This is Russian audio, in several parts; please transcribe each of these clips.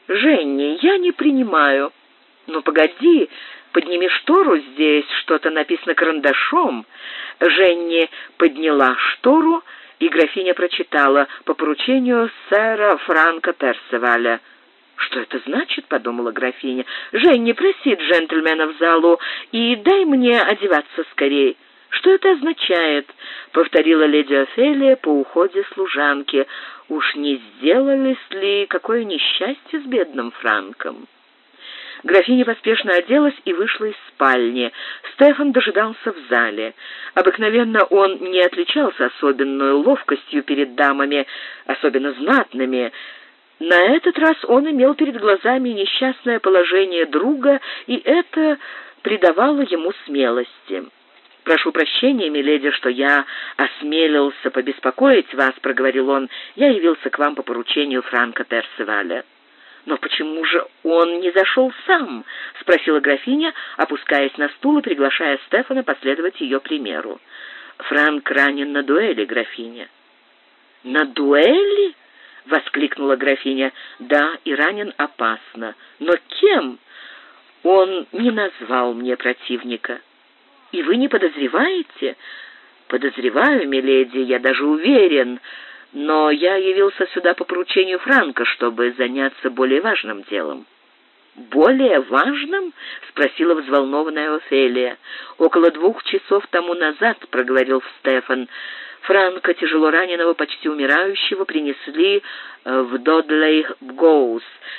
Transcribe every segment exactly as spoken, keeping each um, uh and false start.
Женни, я не принимаю». «Ну, погоди, подними штору, здесь что-то написано карандашом». Женни подняла штору, и графиня прочитала: «По поручению сэра Франка Персиваля». «Что это значит?» — подумала графиня. «Женни, проси джентльмена в залу и дай мне одеваться скорее». «Что это означает?» — повторила леди Офелия по уходе служанки. «Уж не сделались ли какое несчастье с бедным Франком?» Графиня поспешно оделась и вышла из спальни. Стефан дожидался в зале. Обыкновенно он не отличался особенной ловкостью перед дамами, особенно знатными. На этот раз он имел перед глазами несчастное положение друга, и это придавало ему смелости. «Прошу прощения, миледи, что я осмелился побеспокоить вас», — проговорил он. «Я явился к вам по поручению Франка Персиваля». «Но почему же он не зашел сам?» — спросила графиня, опускаясь на стул и приглашая Стефана последовать ее примеру. «Франк ранен на дуэли, графиня». «На дуэли?» — воскликнула графиня. «Да, и ранен опасно. Но кем?» «Он не назвал мне противника». «И вы не подозреваете?» «Подозреваю, миледи, я даже уверен. Но я явился сюда по поручению Франка, чтобы заняться более важным делом». «Более важным?» — спросила взволнованная Офелия. «Около двух часов тому назад», — проговорил Стефан, — «Франка, тяжело раненого, почти умирающего, принесли в Додлей-Гоус,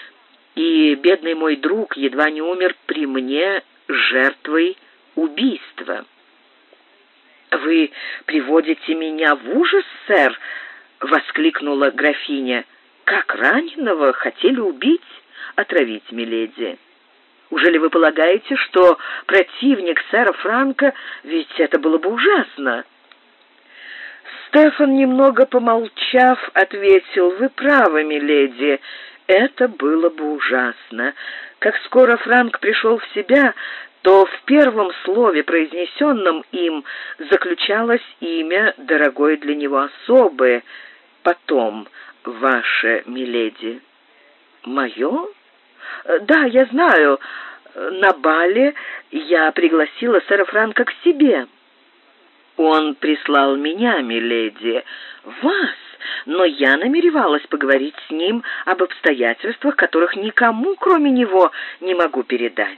и бедный мой друг едва не умер при мне жертвой убийства». «Вы приводите меня в ужас, сэр!» — воскликнула графиня. «Как раненого хотели убить?» «Отравить, миледи». «Ужели вы полагаете, что противник сэра Франка, ведь это было бы ужасно?» Стефан, немного помолчав, ответил: «Вы правы, миледи, это было бы ужасно. Как скоро Франк пришел в себя, то в первом слове, произнесенном им, заключалось имя дорогой для него особы. Потом ваше, миледи». «Мое? Да, я знаю. На бале я пригласила сэра Франка к себе». «Он прислал меня, миледи». «Вас? Но я намеревалась поговорить с ним об обстоятельствах, которых никому, кроме него, не могу передать.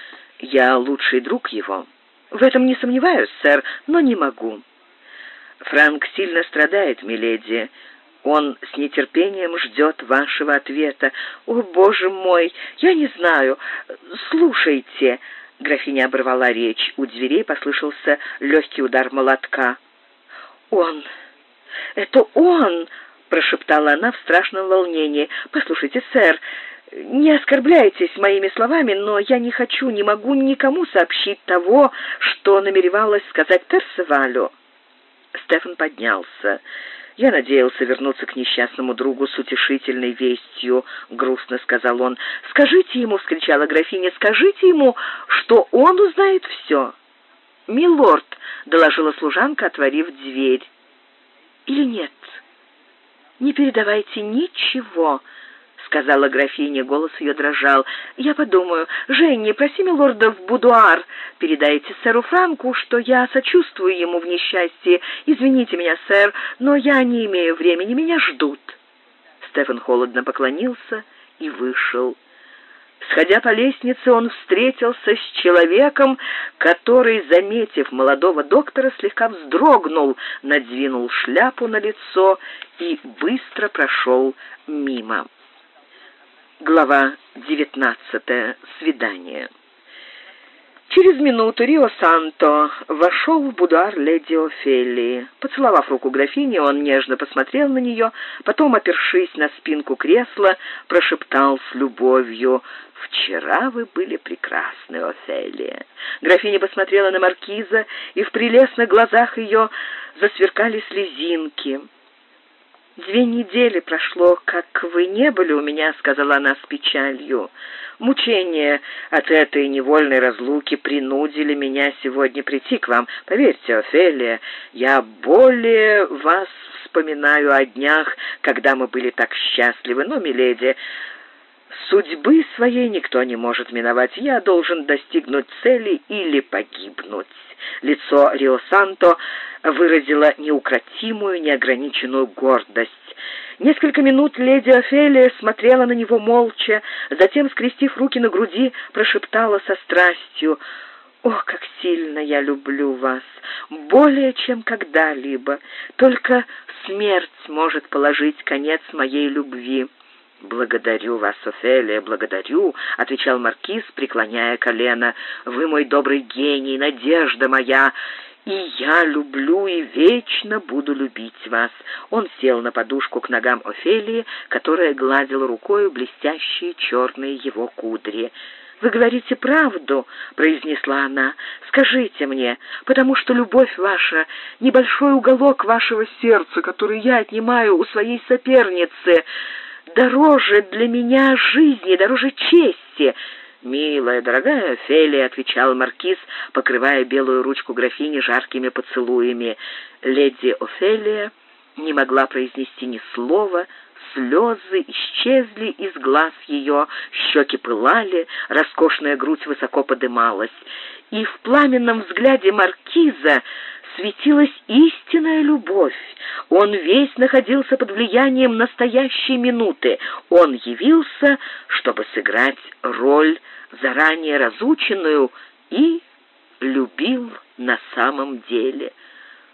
Я лучший друг его». «В этом не сомневаюсь, сэр, но не могу». «Франк сильно страдает, миледи. Он с нетерпением ждет вашего ответа». «О, боже мой, я не знаю. Слушайте». Графиня оборвала речь. У дверей послышался легкий удар молотка. «Он! Это он!» — прошептала она в страшном волнении. «Послушайте, сэр, не оскорбляйтесь моими словами, но я не хочу, не могу никому сообщить того, что намеревалась сказать Персивалю». Стефан поднялся. «Я надеялся вернуться к несчастному другу с утешительной вестью», — грустно сказал он. «Скажите ему», — вскричала графиня, — «скажите ему, что он узнает все». «Милорд», — доложила служанка, отворив дверь. «Или нет? Не передавайте ничего», — сказала графиня, голос ее дрожал. «Я подумаю. Женни, проси милорда в будуар. Передайте сэру Франку, что я сочувствую ему в несчастье. Извините меня, сэр, но я не имею времени, меня ждут». Стефан холодно поклонился и вышел. Сходя по лестнице, он встретился с человеком, который, заметив молодого доктора, слегка вздрогнул, надвинул шляпу на лицо и быстро прошел мимо. Глава девятнадцатая. Свидание. Через минуту Рио Санто вошел в будуар леди Офелии. Поцеловав руку графини, он нежно посмотрел на нее, потом, опершись на спинку кресла, прошептал с любовью: «Вчера вы были прекрасны, Офелия». Графиня посмотрела на маркиза, и в прелестных глазах ее засверкали слезинки. «Две недели прошло, как вы не были у меня», — сказала она с печалью. «Мучения от этой невольной разлуки принудили меня сегодня прийти к вам. Поверьте, Офелия, я более вас вспоминаю о днях, когда мы были так счастливы. Но, миледи, Судьбы своей никто не может миновать. Я должен достигнуть цели или погибнуть». Лицо Рио-Санто выразило неукротимую, неограниченную гордость. Несколько минут леди Офелия смотрела на него молча, затем, скрестив руки на груди, прошептала со страстью: «Ох, как сильно я люблю вас! Более, чем когда-либо! Только смерть может положить конец моей любви». «Благодарю вас, Офелия, благодарю», — отвечал маркиз, преклоняя колено. «Вы мой добрый гений, надежда моя, и я люблю и вечно буду любить вас». Он сел на подушку к ногам Офелии, которая гладила рукою блестящие черные его кудри. «Вы говорите правду», — произнесла она. «Скажите мне, потому что любовь ваша, небольшой уголок вашего сердца, который я отнимаю у своей соперницы, дороже для меня жизни, дороже чести». «Милая, дорогая Офелия», — отвечал маркиз, покрывая белую ручку графини жаркими поцелуями. Леди Офелия не могла произнести ни слова, слезы исчезли из глаз ее, щеки пылали, роскошная грудь высоко подымалась, и в пламенном взгляде маркиза светилась истинная любовь. Он весь находился под влиянием настоящей минуты. Он явился, чтобы сыграть роль, заранее разученную, и любил на самом деле.